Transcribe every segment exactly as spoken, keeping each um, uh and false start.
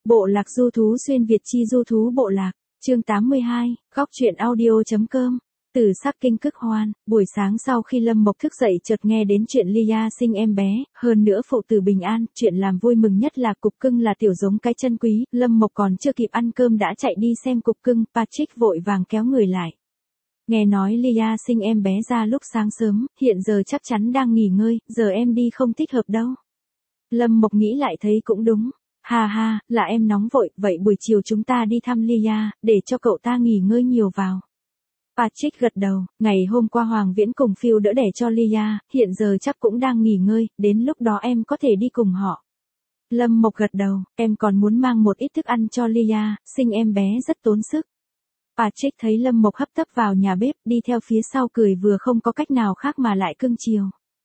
Bộ lạc du thú xuyên Việt chi du thú bộ lạc, chương tám mươi hai, góc truyện audio.com. Từ Sắc Kinh Cực Hoan, buổi sáng sau khi Lâm Mộc thức dậy chợt nghe đến chuyện Lia sinh em bé, hơn nữa phụ tử bình an, chuyện làm vui mừng nhất là cục cưng là tiểu giống cái chân quý, Lâm Mộc còn chưa kịp ăn cơm đã chạy đi xem cục cưng, Patrick vội vàng kéo người lại. Nghe nói Lia sinh em bé ra lúc sáng sớm, hiện giờ chắc chắn đang nghỉ ngơi, giờ em đi không thích hợp đâu. Lâm Mộc nghĩ lại thấy cũng đúng. Ha ha, là em nóng vội, vậy buổi chiều chúng ta đi thăm Lia, để cho cậu ta nghỉ ngơi nhiều vào. Patrick gật đầu, ngày hôm qua Hoàng Viễn cùng Phil đỡ đẻ cho Lia, hiện giờ chắc cũng đang nghỉ ngơi, đến lúc đó em có thể đi cùng họ. Lâm Mộc gật đầu, em còn muốn mang một ít thức ăn cho Lia, sinh em bé rất tốn sức. Patrick thấy Lâm Mộc hấp tấp vào nhà bếp, đi theo phía sau cười vừa không có cách nào khác mà lại cưng chiều.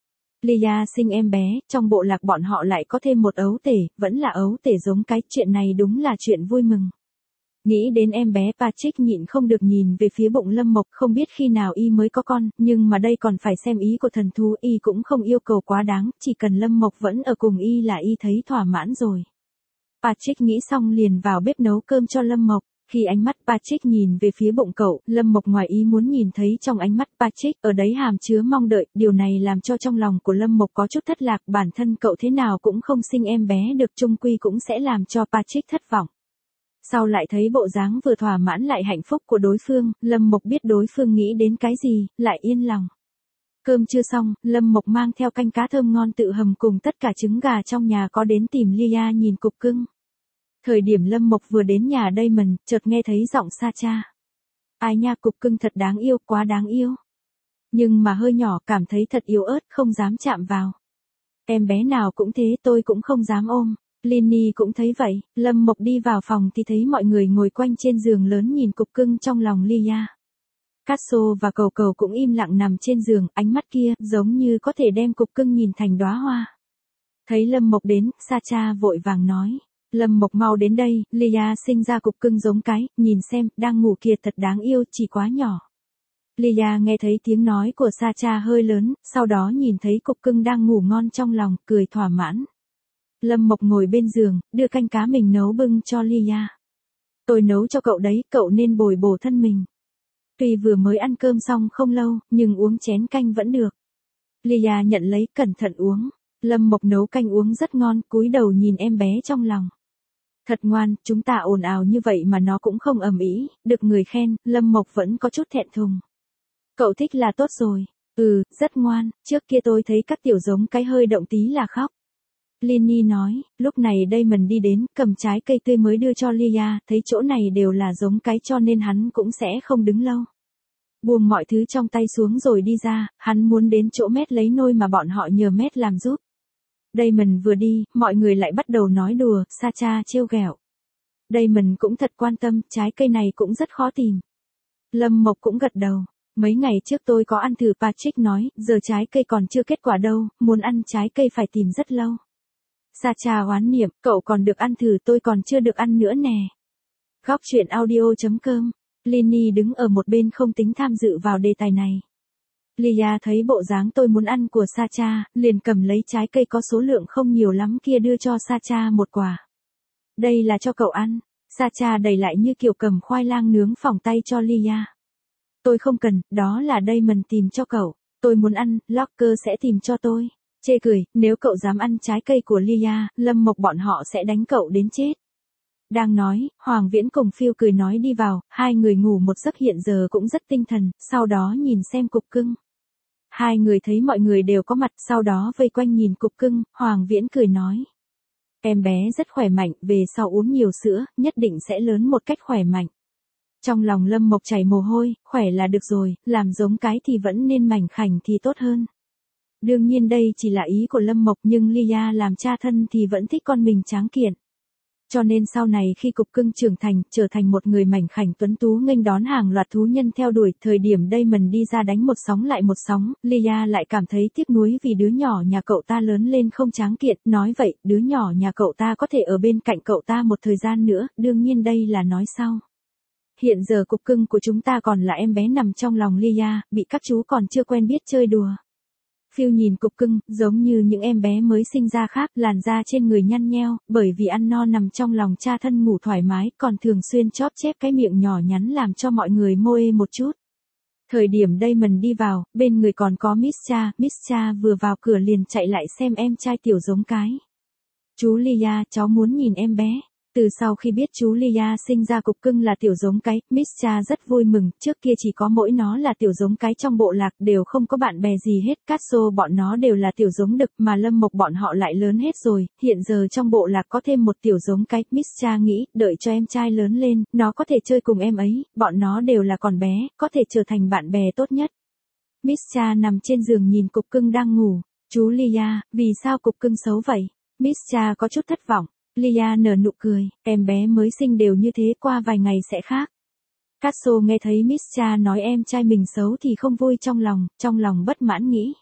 Lia sinh em bé, trong bộ lạc bọn họ lại có thêm một ấu tể, vẫn là ấu tể giống cái, chuyện này đúng là chuyện vui mừng. Nghĩ đến em bé, Patrick nhịn không được nhìn về phía bụng Lâm Mộc, không biết khi nào y mới có con, nhưng mà đây còn phải xem ý của thần thú, y cũng không yêu cầu quá đáng, chỉ cần Lâm Mộc vẫn ở cùng y là y thấy thỏa mãn rồi. Patrick nghĩ xong liền vào bếp nấu cơm cho Lâm Mộc. Khi ánh mắt Patrick nhìn về phía bụng cậu, Lâm Mộc ngoài ý muốn nhìn thấy trong ánh mắt Patrick, ở đấy hàm chứa mong đợi, điều này làm cho trong lòng của Lâm Mộc có chút thất lạc, bản thân cậu thế nào cũng không sinh em bé được, chung quy cũng sẽ làm cho Patrick thất vọng. Sau lại thấy bộ dáng vừa thỏa mãn lại hạnh phúc của đối phương, Lâm Mộc biết đối phương nghĩ đến cái gì, lại yên lòng. Cơm chưa xong, Lâm Mộc mang theo canh cá thơm ngon tự hầm cùng tất cả trứng gà trong nhà có đến tìm Lia nhìn cục cưng. Thời điểm Lâm Mộc vừa đến nhà Damon, chợt nghe thấy giọng Sacha. Ai nha, cục cưng thật đáng yêu, quá đáng yêu. Nhưng mà hơi nhỏ, cảm thấy thật yếu ớt, không dám chạm vào. Em bé nào cũng thế, tôi cũng không dám ôm. Linny cũng thấy vậy, Lâm Mộc đi vào phòng thì thấy mọi người ngồi quanh trên giường lớn nhìn cục cưng trong lòng Lia. Casso và Cầu Cầu cũng im lặng nằm trên giường, ánh mắt kia giống như có thể đem cục cưng nhìn thành đóa hoa. Thấy Lâm Mộc đến, Sacha vội vàng nói. Lâm Mộc mau đến đây, Lia sinh ra cục cưng giống cái, nhìn xem, đang ngủ kìa, thật đáng yêu, chỉ quá nhỏ. Lia nghe thấy tiếng nói của Sacha hơi lớn, sau đó nhìn thấy cục cưng đang ngủ ngon trong lòng, cười thỏa mãn. Lâm Mộc ngồi bên giường, đưa canh cá mình nấu bưng cho Lia. Tôi nấu cho cậu đấy, cậu nên bồi bổ thân mình. Tuy vừa mới ăn cơm xong không lâu, nhưng uống chén canh vẫn được. Lia nhận lấy, cẩn thận uống. Lâm Mộc nấu canh uống rất ngon, cúi đầu nhìn em bé trong lòng. Thật ngoan, chúng ta ồn ào như vậy mà nó cũng không ầm ĩ, được người khen, Lâm Mộc vẫn có chút thẹn thùng. Cậu thích là tốt rồi. Ừ, rất ngoan, trước kia tôi thấy các tiểu giống cái hơi động tí là khóc. Linny nói, lúc này Damon đi đến, cầm trái cây tươi mới đưa cho Lia, thấy chỗ này đều là giống cái cho nên hắn cũng sẽ không đứng lâu. Buông mọi thứ trong tay xuống rồi đi ra, hắn muốn đến chỗ Mét lấy nôi mà bọn họ nhờ Mét làm giúp. Damon vừa đi, mọi người lại bắt đầu nói đùa, Sacha trêu ghẹo. Damon cũng thật quan tâm, trái cây này cũng rất khó tìm. Lâm Mộc cũng gật đầu. Mấy ngày trước tôi có ăn thử, Patrick nói, giờ trái cây còn chưa kết quả đâu, muốn ăn trái cây phải tìm rất lâu. Sacha oán niệm, cậu còn được ăn thử, tôi còn chưa được ăn nữa nè. Góc truyện audio.com. Linny đứng ở một bên không tính tham dự vào đề tài này. Lia thấy bộ dáng tôi muốn ăn của Sacha, liền cầm lấy trái cây có số lượng không nhiều lắm kia đưa cho Sacha một quả. Đây là cho cậu ăn. Sacha đẩy lại như kiểu cầm khoai lang nướng phỏng tay cho Lia. Tôi không cần, đó là Damon tìm cho cậu. Tôi muốn ăn, Locker sẽ tìm cho tôi. Chê cười, nếu cậu dám ăn trái cây của Lia, Lâm Mộc bọn họ sẽ đánh cậu đến chết. Đang nói, Hoàng Viễn cùng Phil cười nói đi vào, hai người ngủ một giấc hiện giờ cũng rất tinh thần, sau đó nhìn xem cục cưng. Hai người thấy mọi người đều có mặt, sau đó vây quanh nhìn cục cưng, Hoàng Viễn cười nói. Em bé rất khỏe mạnh, về sau uống nhiều sữa, nhất định sẽ lớn một cách khỏe mạnh. Trong lòng Lâm Mộc chảy mồ hôi, khỏe là được rồi, làm giống cái thì vẫn nên mảnh khảnh thì tốt hơn. Đương nhiên đây chỉ là ý của Lâm Mộc, nhưng Lia làm cha thân thì vẫn thích con mình tráng kiện. Cho nên sau này khi cục cưng trưởng thành, trở thành một người mảnh khảnh tuấn tú nghênh đón hàng loạt thú nhân theo đuổi, thời điểm Damon đi ra đánh một sóng lại một sóng, Lia lại cảm thấy tiếc nuối vì đứa nhỏ nhà cậu ta lớn lên không tráng kiện, nói vậy, đứa nhỏ nhà cậu ta có thể ở bên cạnh cậu ta một thời gian nữa, đương nhiên đây là nói sau. Hiện giờ cục cưng của chúng ta còn là em bé nằm trong lòng Lia, bị các chú còn chưa quen biết chơi đùa. Phiêu nhìn cục cưng, giống như những em bé mới sinh ra khác, làn da trên người nhăn nheo, bởi vì ăn no nằm trong lòng cha thân ngủ thoải mái, còn thường xuyên chóp chép cái miệng nhỏ nhắn làm cho mọi người mô ê một chút. Thời điểm Damon đi vào, bên người còn có Miss Cha, Miss Cha vừa vào cửa liền chạy lại xem em trai tiểu giống cái. Chú Lia, cháu muốn nhìn em bé. Từ sau khi biết chú Lia sinh ra cục cưng là tiểu giống cái, Miss Cha rất vui mừng, trước kia chỉ có mỗi nó là tiểu giống cái trong bộ lạc, đều không có bạn bè gì hết, Casso bọn nó đều là tiểu giống đực, mà Lâm Mộc bọn họ lại lớn hết rồi, hiện giờ trong bộ lạc có thêm một tiểu giống cái, Miss Cha nghĩ, đợi cho em trai lớn lên, nó có thể chơi cùng em ấy, bọn nó đều là còn bé, có thể trở thành bạn bè tốt nhất. Miss Cha nằm trên giường nhìn cục cưng đang ngủ, chú Lia, vì sao cục cưng xấu vậy? Miss Cha có chút thất vọng. Lia nở nụ cười, em bé mới sinh đều như thế, qua vài ngày sẽ khác. Casso nghe thấy Miss Cha nói em trai mình xấu thì không vui trong lòng, trong lòng bất mãn nghĩ.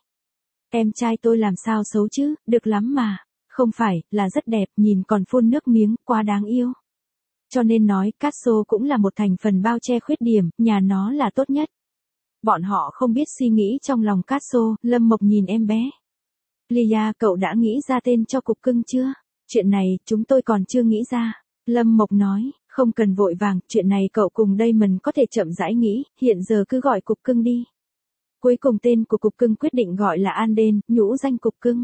Em trai tôi làm sao xấu chứ, được lắm mà. Không phải, là rất đẹp, nhìn còn phun nước miếng, quá đáng yêu. Cho nên nói, Casso cũng là một thành phần bao che khuyết điểm, nhà nó là tốt nhất. Bọn họ không biết suy nghĩ trong lòng Casso. Lâm Mộc nhìn em bé. Lia, cậu đã nghĩ ra tên cho cục cưng chưa? Chuyện này, chúng tôi còn chưa nghĩ ra. Lâm Mộc nói, không cần vội vàng, chuyện này cậu cùng Damon có thể chậm rãi nghĩ, hiện giờ cứ gọi cục cưng đi. Cuối cùng tên của cục cưng quyết định gọi là Anden, nhũ danh cục cưng.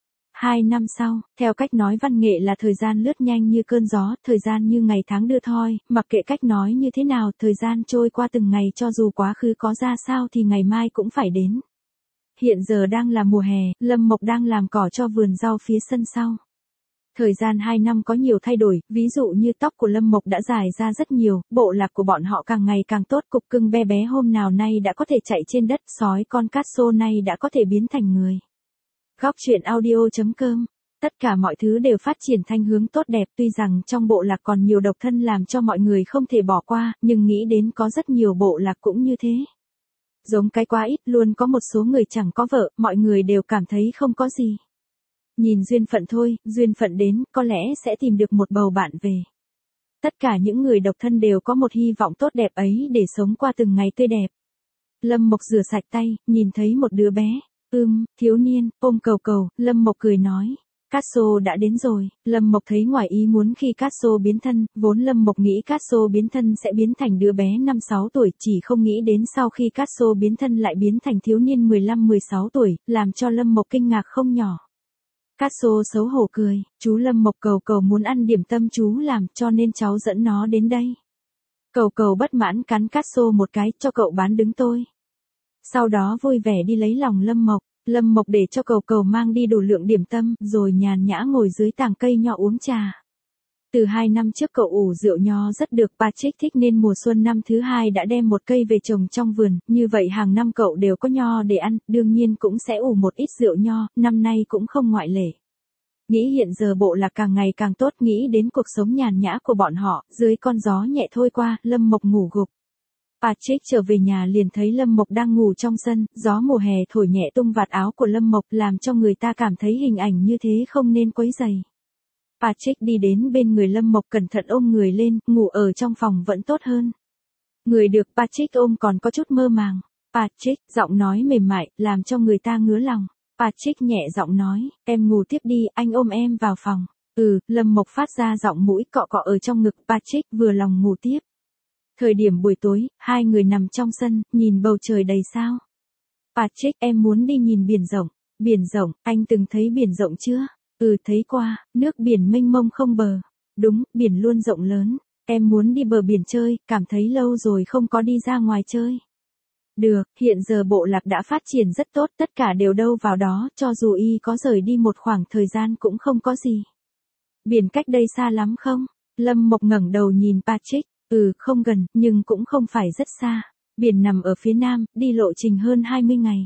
Hai năm sau, theo cách nói văn nghệ là thời gian lướt nhanh như cơn gió, thời gian như ngày tháng đưa thoi, mặc kệ cách nói như thế nào, thời gian trôi qua từng ngày, cho dù quá khứ có ra sao thì ngày mai cũng phải đến. Hiện giờ đang là mùa hè, Lâm Mộc đang làm cỏ cho vườn rau phía sân sau. Thời gian hai năm có nhiều thay đổi, ví dụ như tóc của Lâm Mộc đã dài ra rất nhiều, bộ lạc của bọn họ càng ngày càng tốt, cục cưng bé bé hôm nào nay đã có thể chạy trên đất, sói con Casso nay đã có thể biến thành người. Góc truyện audio chấm com. Tất cả mọi thứ đều phát triển thành hướng tốt đẹp, tuy rằng trong bộ lạc còn nhiều độc thân làm cho mọi người không thể bỏ qua, nhưng nghĩ đến có rất nhiều bộ lạc cũng như thế. Giống cái quá ít, luôn có một số người chẳng có vợ, mọi người đều cảm thấy không có gì. Nhìn duyên phận thôi, duyên phận đến, có lẽ sẽ tìm được một bầu bạn về. Tất cả những người độc thân đều có một hy vọng tốt đẹp ấy để sống qua từng ngày tươi đẹp. Lâm Mộc rửa sạch tay, nhìn thấy một đứa bé. Ưm, thiếu niên, ôm cầu cầu, Lâm Mộc cười nói. Casso đã đến rồi, Lâm Mộc thấy ngoài ý muốn khi Casso biến thân, vốn Lâm Mộc nghĩ Casso biến thân sẽ biến thành đứa bé năm sáu tuổi, chỉ không nghĩ đến sau khi Casso biến thân lại biến thành thiếu niên mười lăm mười sáu tuổi, làm cho Lâm Mộc kinh ngạc không nhỏ. Casso xấu hổ cười, chú Lâm Mộc cầu cầu muốn ăn điểm tâm chú làm cho nên cháu dẫn nó đến đây. Cầu cầu bất mãn cắn Casso một cái, cho cậu bán đứng tôi. Sau đó vui vẻ đi lấy lòng Lâm Mộc, Lâm Mộc để cho cầu cầu mang đi đủ lượng điểm tâm, rồi nhàn nhã ngồi dưới tàng cây nho uống trà. Từ hai năm trước cậu ủ rượu nho rất được Patrick thích nên mùa xuân năm thứ hai đã đem một cây về trồng trong vườn, như vậy hàng năm cậu đều có nho để ăn, đương nhiên cũng sẽ ủ một ít rượu nho, năm nay cũng không ngoại lệ. Nghĩ hiện giờ bộ lạc càng ngày càng tốt, nghĩ đến cuộc sống nhàn nhã của bọn họ, dưới con gió nhẹ thôi qua, Lâm Mộc ngủ gục. Patrick trở về nhà liền thấy Lâm Mộc đang ngủ trong sân, gió mùa hè thổi nhẹ tung vạt áo của Lâm Mộc làm cho người ta cảm thấy hình ảnh như thế không nên quấy rầy. Patrick đi đến bên người Lâm Mộc cẩn thận ôm người lên, ngủ ở trong phòng vẫn tốt hơn. Người được Patrick ôm còn có chút mơ màng. Patrick, giọng nói mềm mại, làm cho người ta ngứa lòng. Patrick nhẹ giọng nói, em ngủ tiếp đi, anh ôm em vào phòng. Ừ, Lâm Mộc phát ra giọng mũi cọ cọ ở trong ngực Patrick vừa lòng ngủ tiếp. Thời điểm buổi tối, hai người nằm trong sân, nhìn bầu trời đầy sao. Patrick, em muốn đi nhìn biển rộng. Biển rộng, anh từng thấy biển rộng chưa? Ừ, thấy qua, nước biển mênh mông không bờ. Đúng, biển luôn rộng lớn. Em muốn đi bờ biển chơi, cảm thấy lâu rồi không có đi ra ngoài chơi. Được, hiện giờ bộ lạc đã phát triển rất tốt, tất cả đều đâu vào đó, cho dù y có rời đi một khoảng thời gian cũng không có gì. Biển cách đây xa lắm không? Lâm Mộc ngẩng đầu nhìn Patrick. Ừ, không gần, nhưng cũng không phải rất xa. Biển nằm ở phía nam, đi lộ trình hơn hai mươi ngày.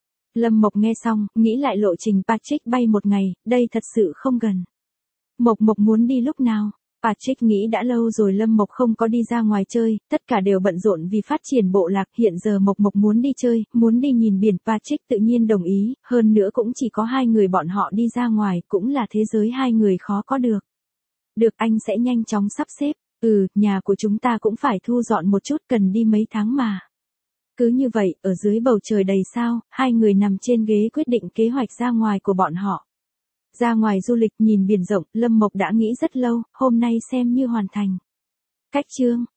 Lâm Mộc nghe xong, nghĩ lại lộ trình Patrick bay một ngày, đây thật sự không gần. Mộc Mộc muốn đi lúc nào? Patrick nghĩ đã lâu rồi Lâm Mộc không có đi ra ngoài chơi, tất cả đều bận rộn vì phát triển bộ lạc, hiện giờ Mộc Mộc muốn đi chơi, muốn đi nhìn biển, Patrick tự nhiên đồng ý, hơn nữa cũng chỉ có hai người bọn họ đi ra ngoài, cũng là thế giới hai người khó có được. Được, anh sẽ nhanh chóng sắp xếp. Ừ, nhà của chúng ta cũng phải thu dọn một chút, cần đi mấy tháng mà. Cứ như vậy, ở dưới bầu trời đầy sao, hai người nằm trên ghế quyết định kế hoạch ra ngoài của bọn họ. Ra ngoài du lịch nhìn biển rộng, Lâm Mộc đã nghĩ rất lâu, hôm nay xem như hoàn thành. Cách chương